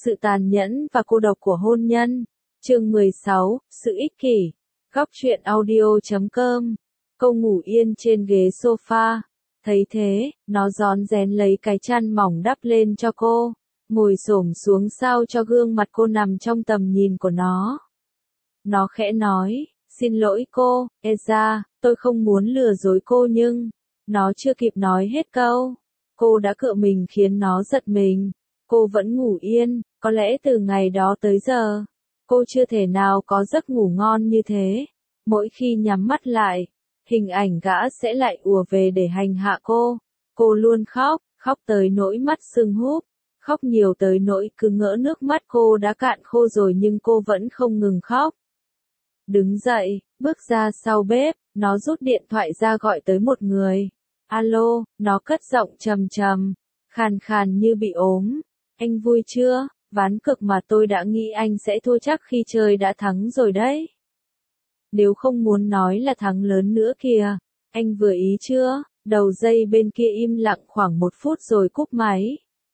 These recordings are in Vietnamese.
Sự tàn nhẫn và cô độc của hôn nhân. Chương 16, sự ích kỷ. Góc truyện audio.com. Cô ngủ yên trên ghế sofa. Thấy thế, nó rón rén lấy cái chăn mỏng đắp lên cho cô, ngồi xổm xuống sao cho gương mặt cô nằm trong tầm nhìn của nó. Nó khẽ nói, xin lỗi cô, Eza, tôi không muốn lừa dối cô nhưng... Nó chưa kịp nói hết câu, cô đã cựa mình khiến nó giật mình. Cô vẫn ngủ yên, có lẽ từ ngày đó tới giờ, cô chưa thể nào có giấc ngủ ngon như thế. Mỗi khi nhắm mắt lại, hình ảnh gã sẽ lại ùa về để hành hạ cô. Cô luôn khóc, khóc tới nỗi mắt sưng húp, khóc nhiều tới nỗi cứ ngỡ nước mắt cô đã cạn khô rồi nhưng cô vẫn không ngừng khóc. Đứng dậy, bước ra sau bếp, nó rút điện thoại ra gọi tới một người. Alo, nó cất giọng trầm trầm, khàn khàn như bị ốm. Anh vui chưa? Ván cược mà tôi đã nghĩ anh sẽ thua chắc khi chơi đã thắng rồi đấy. Nếu không muốn nói là thắng lớn nữa kìa. Anh vừa ý chưa? Đầu dây bên kia im lặng khoảng 1 phút rồi cúp máy.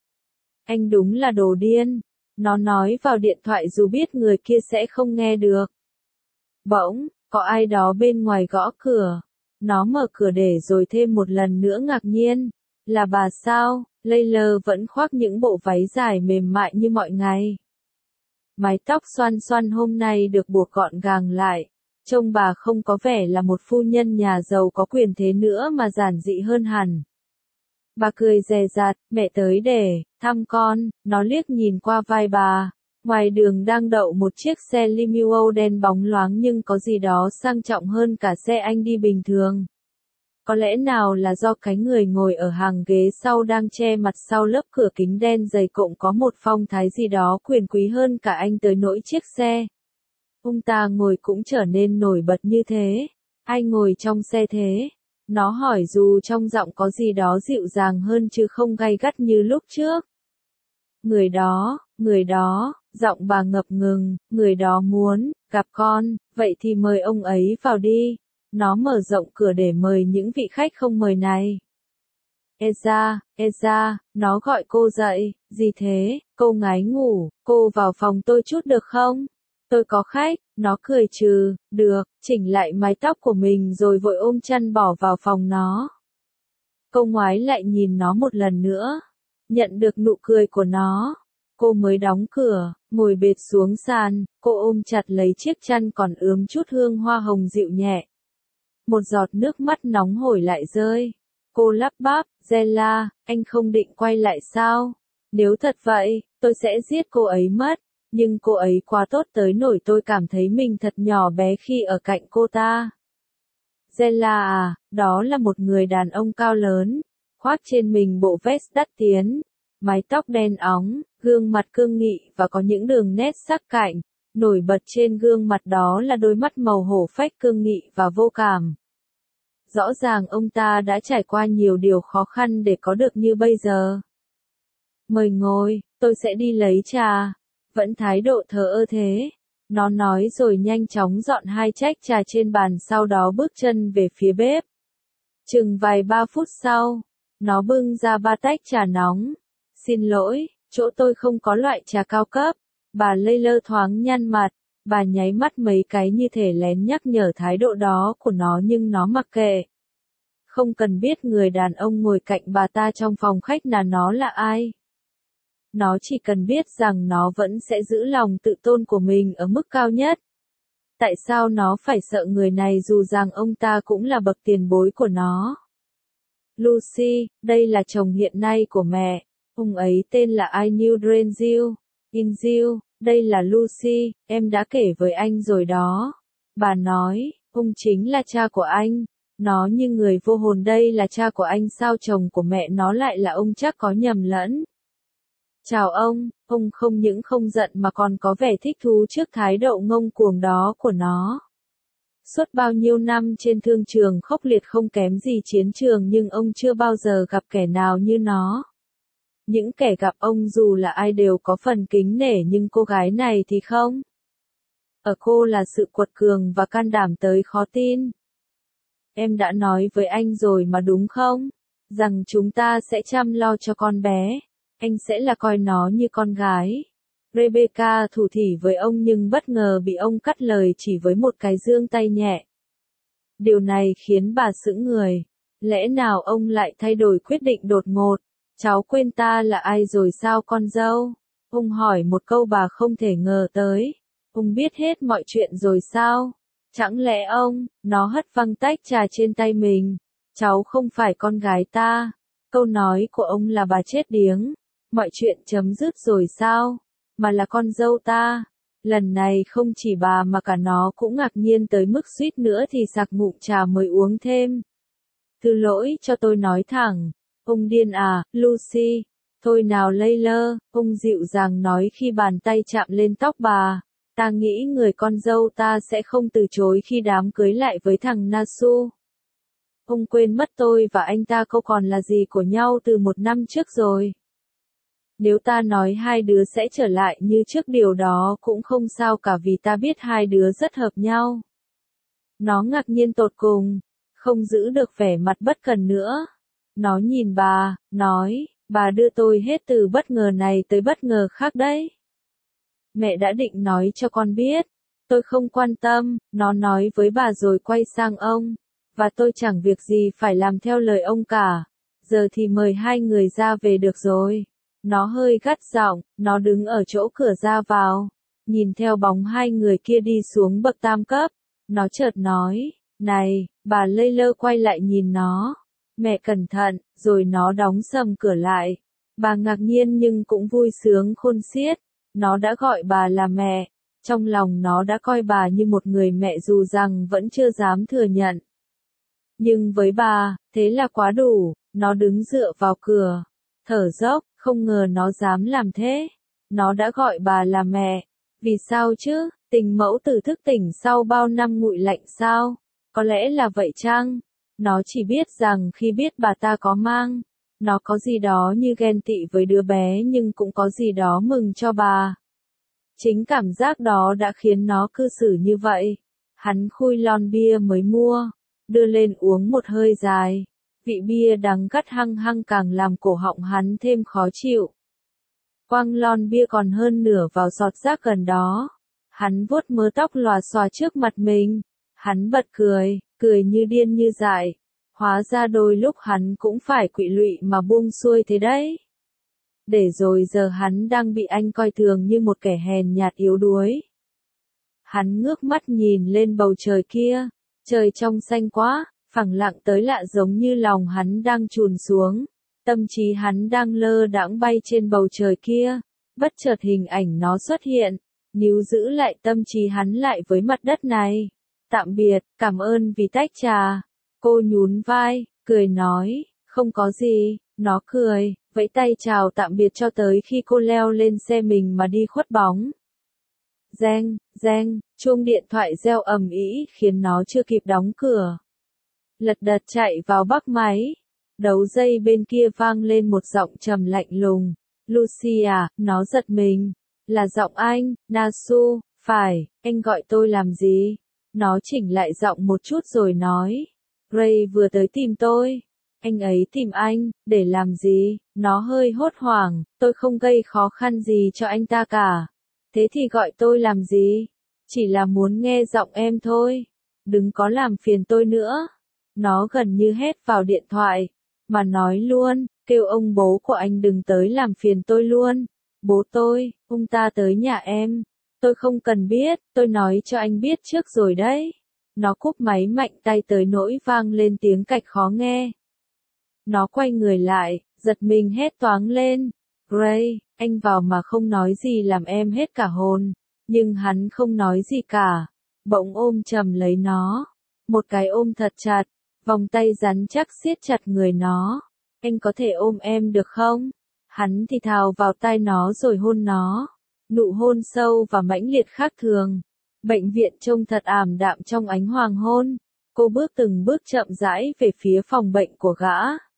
Anh đúng là đồ điên. Nó nói vào điện thoại dù biết người kia sẽ không nghe được. Bỗng, có ai đó bên ngoài gõ cửa. Nó mở cửa để rồi thêm một lần nữa ngạc nhiên. Là bà sao? Layla vẫn khoác những bộ váy dài mềm mại như mọi ngày. Mái tóc xoăn xoăn hôm nay được buộc gọn gàng lại. Trông bà không có vẻ là một phu nhân nhà giàu có quyền thế nữa mà giản dị hơn hẳn. Bà cười dè dặt, mẹ tới để thăm con. Nó liếc nhìn qua vai bà. Ngoài đường đang đậu một chiếc xe limousine đen bóng loáng nhưng có gì đó sang trọng hơn cả xe anh đi bình thường. Có lẽ nào là do cái người ngồi ở hàng ghế sau đang che mặt sau lớp cửa kính đen dày cộng có một phong thái gì đó quyền quý hơn cả anh tới nỗi chiếc xe. Ông ta ngồi cũng trở nên nổi bật như thế. Ai ngồi trong xe thế? Nó hỏi dù trong giọng có gì đó dịu dàng hơn chứ không gay gắt như lúc trước. Người đó, giọng bà ngập ngừng, người đó muốn gặp con, vậy thì mời ông ấy vào đi. Nó mở rộng cửa để mời những vị khách không mời này. Eza, nó gọi cô dậy, gì thế, cô ngái ngủ, cô vào phòng tôi chút được không? Tôi có khách, nó cười trừ, được, chỉnh lại mái tóc của mình rồi vội ôm chăn bỏ vào phòng nó. Cô ngoái lại nhìn nó một lần nữa, nhận được nụ cười của nó. Cô mới đóng cửa, ngồi bệt xuống sàn, cô ôm chặt lấy chiếc chăn còn ướm chút hương hoa hồng dịu nhẹ. Một giọt nước mắt nóng hổi lại rơi. Cô lắp bắp, Zella, anh không định quay lại sao? Nếu thật vậy, tôi sẽ giết cô ấy mất. Nhưng cô ấy quá tốt tới nỗi tôi cảm thấy mình thật nhỏ bé khi ở cạnh cô ta. Zella à, đó là một người đàn ông cao lớn, khoác trên mình bộ vest đắt tiền, mái tóc đen óng, gương mặt cương nghị và có những đường nét sắc cạnh. Nổi bật trên gương mặt đó là đôi mắt màu hổ phách cương nghị và vô cảm. Rõ ràng ông ta đã trải qua nhiều điều khó khăn để có được như bây giờ. Mời ngồi, tôi sẽ đi lấy trà. Vẫn thái độ thờ ơ thế. Nó nói rồi nhanh chóng dọn 2 chách trà trên bàn sau đó bước chân về phía bếp. Chừng vài 3 phút sau, nó bưng ra 3 tách trà nóng. Xin lỗi, chỗ tôi không có loại trà cao cấp. Bà Layla thoáng nhăn mặt. Bà nháy mắt mấy cái như thể lén nhắc nhở thái độ đó của nó nhưng nó mặc kệ. Không cần biết người đàn ông ngồi cạnh bà ta trong phòng khách là nó là ai. Nó chỉ cần biết rằng nó vẫn sẽ giữ lòng tự tôn của mình ở mức cao nhất. Tại sao nó phải sợ người này dù rằng ông ta cũng là bậc tiền bối của nó? Lucy, đây là chồng hiện nay của mẹ. Ông ấy tên là Inu Drenziu. Inziu, đây là Lucy, em đã kể với anh rồi đó. Bà nói, ông chính là cha của anh. Nó như người vô hồn, đây là cha của anh sao chồng của mẹ nó lại là ông, chắc có nhầm lẫn. Chào ông không những không giận mà còn có vẻ thích thú trước thái độ ngông cuồng đó của nó. Suốt bao nhiêu năm trên thương trường khốc liệt không kém gì chiến trường nhưng ông chưa bao giờ gặp kẻ nào như nó. Những kẻ gặp ông dù là ai đều có phần kính nể nhưng cô gái này thì không. Ở cô là sự quật cường và can đảm tới khó tin. Em đã nói với anh rồi mà đúng không? Rằng chúng ta sẽ chăm lo cho con bé. Anh sẽ là coi nó như con gái. Rebecca thủ thỉ với ông nhưng bất ngờ bị ông cắt lời chỉ với một cái giương tay nhẹ. Điều này khiến bà sững người. Lẽ nào ông lại thay đổi quyết định đột ngột? Cháu quên ta là ai rồi sao con dâu? Ông hỏi một câu bà không thể ngờ tới. Ông biết hết mọi chuyện rồi sao? Chẳng lẽ nó hất văng tách trà trên tay mình. Cháu không phải con gái ta. Câu nói của ông là bà chết điếng. Mọi chuyện chấm dứt rồi sao? Mà là con dâu ta. Lần này không chỉ bà mà cả nó cũng ngạc nhiên tới mức suýt nữa thì sặc ngụm trà mới uống thêm. Thứ lỗi cho tôi nói thẳng. Ông điên à, Lucy. Thôi nào Layla, ông dịu dàng nói khi bàn tay chạm lên tóc bà. Ta nghĩ người con dâu ta sẽ không từ chối khi đám cưới lại với thằng Nasu. Ông quên mất tôi và anh ta không còn là gì của nhau từ 1 năm trước rồi. Nếu ta nói hai đứa sẽ trở lại như trước điều đó cũng không sao cả vì ta biết hai đứa rất hợp nhau. Nó ngạc nhiên tột cùng, không giữ được vẻ mặt bất cần nữa. Nó nhìn bà, nói, bà đưa tôi hết từ bất ngờ này tới bất ngờ khác đấy. Mẹ đã định nói cho con biết. Tôi không quan tâm, nó nói với bà rồi quay sang ông. Và tôi chẳng việc gì phải làm theo lời ông cả. Giờ thì mời hai người ra về được rồi. Nó hơi gắt giọng, nó đứng ở chỗ cửa ra vào. Nhìn theo bóng hai người kia đi xuống bậc tam cấp. Nó chợt nói, này, bà Layla quay lại nhìn nó. Mẹ cẩn thận, rồi nó đóng sầm cửa lại. Bà ngạc nhiên nhưng cũng vui sướng khôn xiết. Nó đã gọi bà là mẹ. Trong lòng nó đã coi bà như một người mẹ dù rằng vẫn chưa dám thừa nhận. Nhưng với bà, thế là quá đủ. Nó đứng dựa vào cửa, thở dốc, không ngờ nó dám làm thế. Nó đã gọi bà là mẹ. Vì sao chứ? Tình mẫu tử thức tỉnh sau bao năm nguội lạnh sao? Có lẽ là vậy chăng? Nó chỉ biết rằng khi biết bà ta có mang, nó có gì đó như ghen tị với đứa bé nhưng cũng có gì đó mừng cho bà. Chính cảm giác đó đã khiến nó cư xử như vậy. Hắn khui lon bia mới mua, đưa lên uống một hơi dài. Vị bia đắng gắt hăng hăng càng làm cổ họng hắn thêm khó chịu. Quăng lon bia còn hơn nửa vào sọt rác gần đó. Hắn vuốt mớ tóc lòa xòa trước mặt mình. Hắn bật cười, cười như điên như dại. Hóa ra đôi lúc hắn cũng phải quỵ lụy mà buông xuôi thế đấy. Để rồi giờ hắn đang bị anh coi thường như một kẻ hèn nhát yếu đuối. Hắn ngước mắt nhìn lên bầu trời kia. Trời trong xanh quá, phẳng lặng tới lạ giống như lòng hắn đang trùn xuống. Tâm trí hắn đang lơ đãng bay trên bầu trời kia. Bất chợt hình ảnh nó xuất hiện. Níu giữ lại tâm trí hắn lại với mặt đất này. Tạm biệt, cảm ơn vì tách trà. Cô nhún vai, cười nói, không có gì. Nó cười, vẫy tay chào tạm biệt cho tới khi cô leo lên xe mình mà đi khuất bóng. Reng, reng, chuông điện thoại reo ầm ĩ khiến nó chưa kịp đóng cửa. Lật đật chạy vào bắt máy. Đầu dây bên kia vang lên một giọng trầm lạnh lùng. Lucia, nó giật mình. Là giọng anh, Nasu, phải, anh gọi tôi làm gì? Nó chỉnh lại giọng một chút rồi nói. Ray vừa tới tìm tôi. Anh ấy tìm anh, để làm gì? Nó hơi hốt hoảng, tôi không gây khó khăn gì cho anh ta cả. Thế thì gọi tôi làm gì? Chỉ là muốn nghe giọng em thôi. Đừng có làm phiền tôi nữa. Nó gần như hét vào điện thoại. Mà nói luôn, kêu ông bố của anh đừng tới làm phiền tôi luôn. Bố tôi, ông ta tới nhà em. Tôi không cần biết, tôi nói cho anh biết trước rồi đấy. Nó cúp máy mạnh tay tới nỗi vang lên tiếng cạch khó nghe. Nó quay người lại, giật mình hét toáng lên. Gray, anh vào mà không nói gì làm em hết cả hồn. Nhưng hắn không nói gì cả. Bỗng ôm chầm lấy nó. Một cái ôm thật chặt. Vòng tay rắn chắc siết chặt người nó. Anh có thể ôm em được không? Hắn thì thào vào tai nó rồi hôn nó. Nụ hôn sâu và mãnh liệt khác thường. Bệnh viện trông thật ảm đạm trong ánh hoàng hôn. Cô bước từng bước chậm rãi về phía phòng bệnh của gã.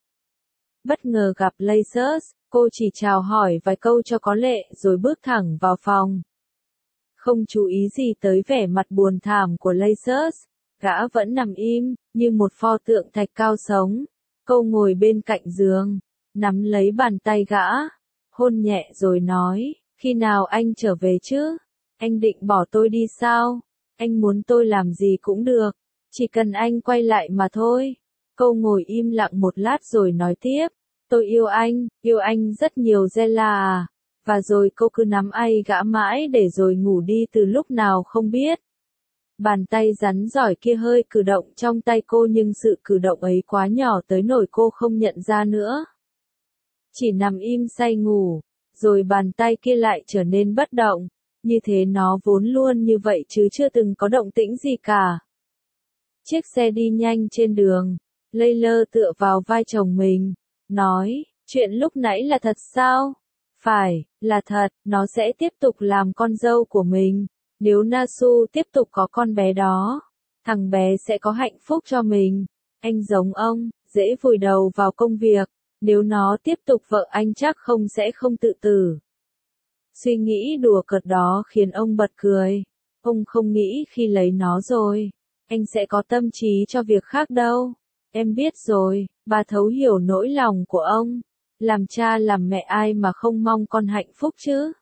Bất ngờ gặp Lazarus, cô chỉ chào hỏi vài câu cho có lệ rồi bước thẳng vào phòng. Không chú ý gì tới vẻ mặt buồn thảm của Lazarus, gã vẫn nằm im, như một pho tượng thạch cao sống. Cô ngồi bên cạnh giường, nắm lấy bàn tay gã, hôn nhẹ rồi nói, Khi nào anh trở về chứ? Anh định bỏ tôi đi sao? Anh muốn tôi làm gì cũng được. Chỉ cần anh quay lại mà thôi. Cô ngồi im lặng một lát rồi nói tiếp. Tôi yêu anh rất nhiều Zella à. Và rồi cô cứ nắm ai gã mãi để rồi ngủ đi từ lúc nào không biết. Bàn tay rắn giỏi kia hơi cử động trong tay cô nhưng sự cử động ấy quá nhỏ tới nỗi cô không nhận ra nữa. Chỉ nằm im say ngủ, rồi bàn tay kia lại trở nên bất động, như thế nó vốn luôn như vậy chứ chưa từng có động tĩnh gì cả. Chiếc xe đi nhanh trên đường, Layla tựa vào vai chồng mình, nói, chuyện lúc nãy là thật sao? Phải, là thật, nó sẽ tiếp tục làm con dâu của mình. Nếu Nasu tiếp tục có con bé đó, thằng bé sẽ có hạnh phúc cho mình. Anh giống ông, dễ vùi đầu vào công việc. Nếu nó tiếp tục vợ anh chắc sẽ không tự tử. Suy nghĩ đùa cợt đó khiến ông bật cười. Ông không nghĩ khi lấy nó rồi, anh sẽ có tâm trí cho việc khác đâu. Em biết rồi, bà thấu hiểu nỗi lòng của ông. Làm cha làm mẹ ai mà không mong con hạnh phúc chứ?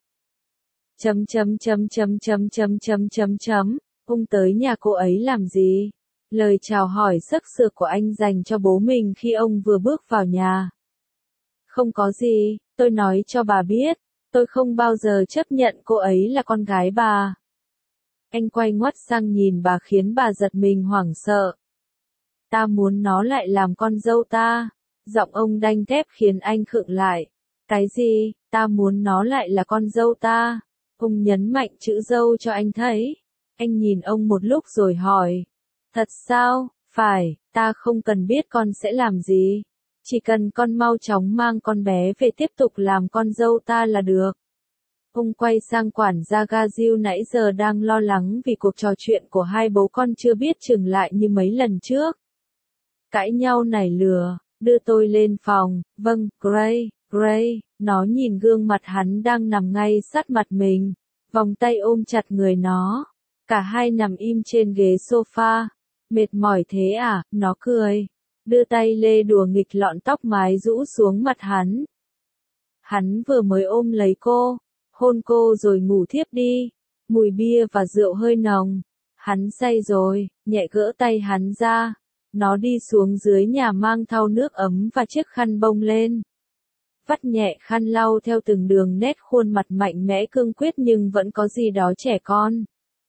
Ông tới nhà cô ấy làm gì? Lời chào hỏi sức sược của anh dành cho bố mình khi ông vừa bước vào nhà. Không có gì, tôi nói cho bà biết, tôi không bao giờ chấp nhận cô ấy là con gái bà. Anh quay ngoắt sang nhìn bà khiến bà giật mình hoảng sợ. Ta muốn nó lại làm con dâu ta. Giọng ông đanh thép khiến anh khựng lại. Cái gì, ta muốn nó lại là con dâu ta? Ông nhấn mạnh chữ dâu cho anh thấy. Anh nhìn ông một lúc rồi hỏi. Thật sao? Phải, ta không cần biết con sẽ làm gì. Chỉ cần con mau chóng mang con bé về tiếp tục làm con dâu ta là được. Ông quay sang quản gia Gazil nãy giờ đang lo lắng vì cuộc trò chuyện của hai bố con chưa biết chừng lại như mấy lần trước. Cãi nhau nảy lửa, đưa tôi lên phòng, vâng, Gray, nó nhìn gương mặt hắn đang nằm ngay sát mặt mình, vòng tay ôm chặt người nó, cả hai nằm im trên ghế sofa, mệt mỏi thế à, nó cười, đưa tay lê đùa nghịch lọn tóc mái rũ xuống mặt hắn. Hắn vừa mới ôm lấy cô, hôn cô rồi ngủ thiếp đi, mùi bia và rượu hơi nồng, hắn say rồi, nhẹ gỡ tay hắn ra. Nó đi xuống dưới nhà mang thau nước ấm và chiếc khăn bông lên. Vắt nhẹ khăn lau theo từng đường nét khuôn mặt mạnh mẽ cương quyết nhưng vẫn có gì đó trẻ con.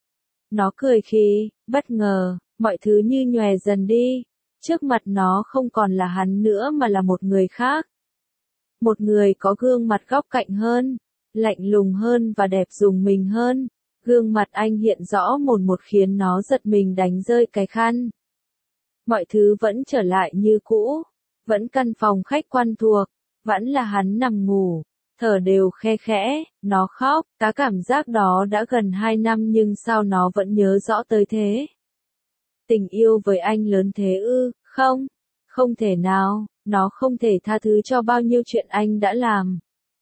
Nó cười khi, bất ngờ, mọi thứ như nhòe dần đi. Trước mặt nó không còn là hắn nữa mà là một người khác. Một người có gương mặt góc cạnh hơn, lạnh lùng hơn và đẹp rùng mình hơn. Gương mặt anh hiện rõ một khiến nó giật mình đánh rơi cái khăn. Mọi thứ vẫn trở lại như cũ, vẫn căn phòng khách quen thuộc, vẫn là hắn nằm ngủ, thở đều khe khẽ, nó khóc, cái cảm giác đó đã gần 2 năm nhưng sao nó vẫn nhớ rõ tới thế. Tình yêu với anh lớn thế ư, không, không thể nào, nó không thể tha thứ cho bao nhiêu chuyện anh đã làm.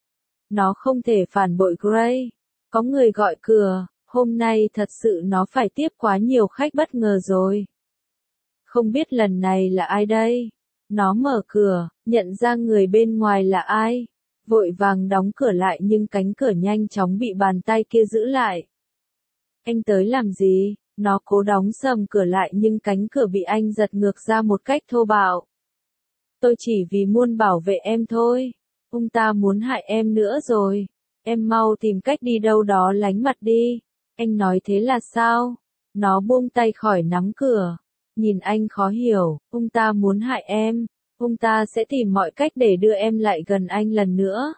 Nó không thể phản bội Gray, có người gọi cửa, hôm nay thật sự nó phải tiếp quá nhiều khách bất ngờ rồi. Không biết lần này là ai đây? Nó mở cửa, nhận ra người bên ngoài là ai. Vội vàng đóng cửa lại nhưng cánh cửa nhanh chóng bị bàn tay kia giữ lại. Anh tới làm gì? Nó cố đóng sầm cửa lại nhưng cánh cửa bị anh giật ngược ra một cách thô bạo. Tôi chỉ vì muốn bảo vệ em thôi. Ông ta muốn hại em nữa rồi. Em mau tìm cách đi đâu đó lánh mặt đi. Anh nói thế là sao? Nó buông tay khỏi nắm cửa. Nhìn anh khó hiểu, ông ta muốn hại em, ông ta sẽ tìm mọi cách để đưa em lại gần anh lần nữa.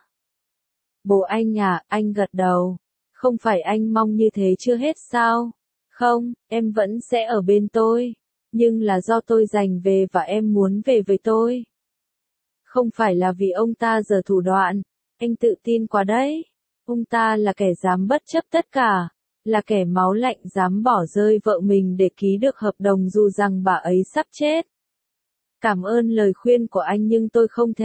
Bố anh à, anh gật đầu. Không phải anh mong như thế chưa hết sao? Không, em vẫn sẽ ở bên tôi. Nhưng là do tôi giành về và em muốn về với tôi. Không phải là vì ông ta giở thủ đoạn. Anh tự tin quá đấy. Ông ta là kẻ dám bất chấp tất cả. Là kẻ máu lạnh dám bỏ rơi vợ mình để ký được hợp đồng dù rằng bà ấy sắp chết. Cảm ơn lời khuyên của anh nhưng tôi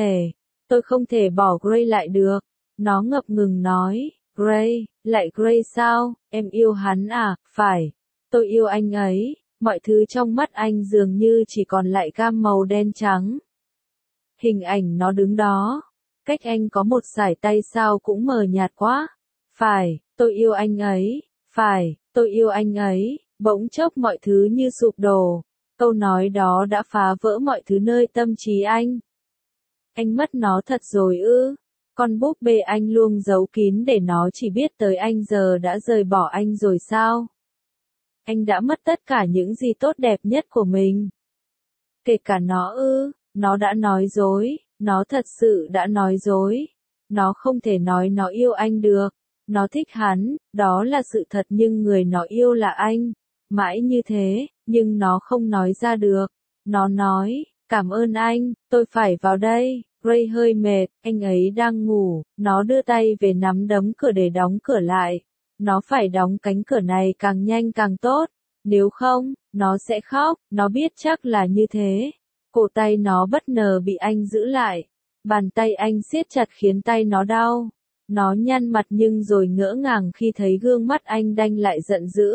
không thể bỏ Gray lại được. Nó ngập ngừng nói, Gray, lại Gray sao, em yêu hắn à, phải, tôi yêu anh ấy, mọi thứ trong mắt anh dường như chỉ còn lại gam màu đen trắng. Hình ảnh nó đứng đó, cách anh có một sải tay sao cũng mờ nhạt quá. Phải, tôi yêu anh ấy. Phải, tôi yêu anh ấy. Bỗng chốc mọi thứ như sụp đổ. Câu nói đó đã phá vỡ mọi thứ nơi tâm trí anh. Anh mất nó thật rồi ư? Con búp bê anh luôn giấu kín để nó chỉ biết tới anh giờ đã rời bỏ anh rồi sao? Anh đã mất tất cả những gì tốt đẹp nhất của mình. Kể cả nó ư? Nó đã nói dối, nó thật sự đã nói dối. Nó không thể nói nó yêu anh được. Nó thích hắn, đó là sự thật nhưng người nó yêu là anh. Mãi như thế, nhưng nó không nói ra được. Nó nói, cảm ơn anh, tôi phải vào đây. Ray hơi mệt, anh ấy đang ngủ, nó đưa tay về nắm đấm cửa để đóng cửa lại. Nó phải đóng cánh cửa này càng nhanh càng tốt, nếu không, nó sẽ khóc, nó biết chắc là như thế. Cổ tay nó bất ngờ bị anh giữ lại, bàn tay anh siết chặt khiến tay nó đau. Nó nhăn mặt nhưng rồi ngỡ ngàng khi thấy gương mắt anh đanh lại giận dữ.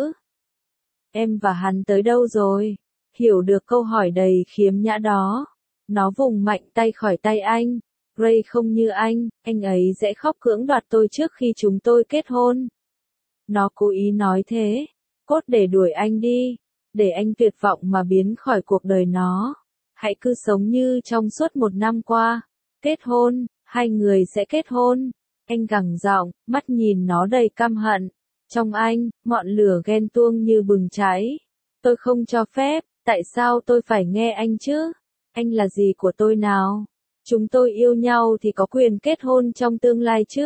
Em và hắn tới đâu rồi? Hiểu được câu hỏi đầy khiếm nhã đó. Nó vùng mạnh tay khỏi tay anh. Ray không như anh ấy sẽ khóc cưỡng đoạt tôi trước khi chúng tôi kết hôn. Nó cố ý nói thế, cốt để đuổi anh đi, để anh tuyệt vọng mà biến khỏi cuộc đời nó. Hãy cứ sống như trong suốt 1 năm qua. Kết hôn, hai người sẽ kết hôn. Anh gằn giọng, mắt nhìn nó đầy căm hận. Trong anh, ngọn lửa ghen tuông như bừng cháy. Tôi không cho phép, tại sao tôi phải nghe anh chứ? Anh là gì của tôi nào? Chúng tôi yêu nhau thì có quyền kết hôn trong tương lai chứ?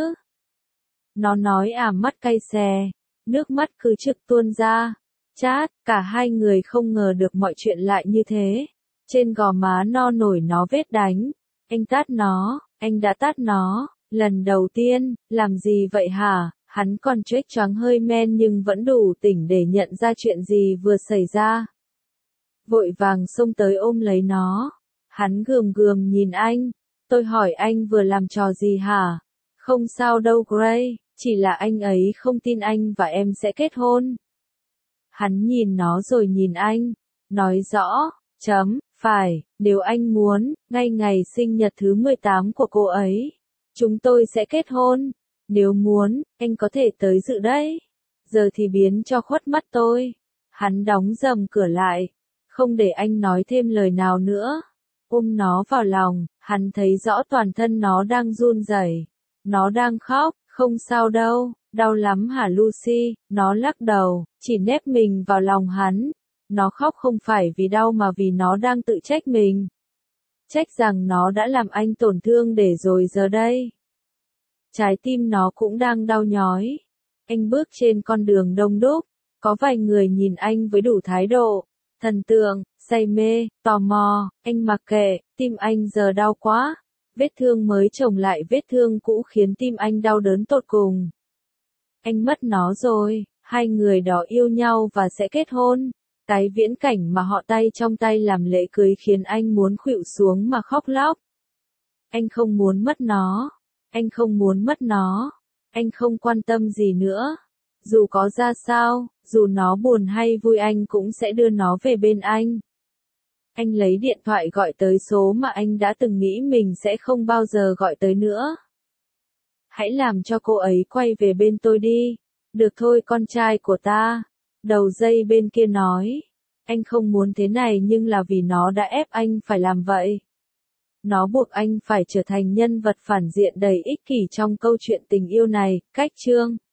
Nó nói mắt cay xè, nước mắt cứ trực tuôn ra. Chát, cả hai người không ngờ được mọi chuyện lại như thế. Trên gò má no nổi nó vết đánh. Anh tát nó, anh đã tát nó. Lần đầu tiên, làm gì vậy hả? Hắn còn choếch choáng hơi men nhưng vẫn đủ tỉnh để nhận ra chuyện gì vừa xảy ra. Vội vàng xông tới ôm lấy nó. Hắn gườm gườm nhìn anh. Tôi hỏi anh vừa làm trò gì hả? Không sao đâu Gray, chỉ là anh ấy không tin anh và em sẽ kết hôn. Hắn nhìn nó rồi nhìn anh. Nói rõ, phải, nếu anh muốn, ngay ngày sinh nhật thứ 18 của cô ấy. Chúng tôi sẽ kết hôn. Nếu muốn, anh có thể tới dự đấy. Giờ thì biến cho khuất mắt tôi. Hắn đóng rầm cửa lại. Không để anh nói thêm lời nào nữa. Ôm nó vào lòng, hắn thấy rõ toàn thân nó đang run rẩy. Nó đang khóc, không sao đâu, đau lắm hả Lucy? Nó lắc đầu, chỉ nép mình vào lòng hắn. Nó khóc không phải vì đau mà vì nó đang tự trách mình. Trách rằng nó đã làm anh tổn thương để rồi giờ đây. Trái tim nó cũng đang đau nhói. Anh bước trên con đường đông đúc, có vài người nhìn anh với đủ thái độ, thần tượng, say mê, tò mò, anh mặc kệ, tim anh giờ đau quá. Vết thương mới chồng lại vết thương cũ khiến tim anh đau đớn tột cùng. Anh mất nó rồi, hai người đó yêu nhau và sẽ kết hôn. Cái viễn cảnh mà họ tay trong tay làm lễ cưới khiến anh muốn khuỵu xuống mà khóc lóc. Anh không muốn mất nó. Anh không muốn mất nó. Anh không quan tâm gì nữa. Dù có ra sao, dù nó buồn hay vui anh cũng sẽ đưa nó về bên anh. Anh lấy điện thoại gọi tới số mà anh đã từng nghĩ mình sẽ không bao giờ gọi tới nữa. Hãy làm cho cô ấy quay về bên tôi đi. Được thôi con trai của ta. Đầu dây bên kia nói. Anh không muốn thế này nhưng là vì nó đã ép anh phải làm vậy. Nó buộc anh phải trở thành nhân vật phản diện đầy ích kỷ trong câu chuyện tình yêu này. Cách chương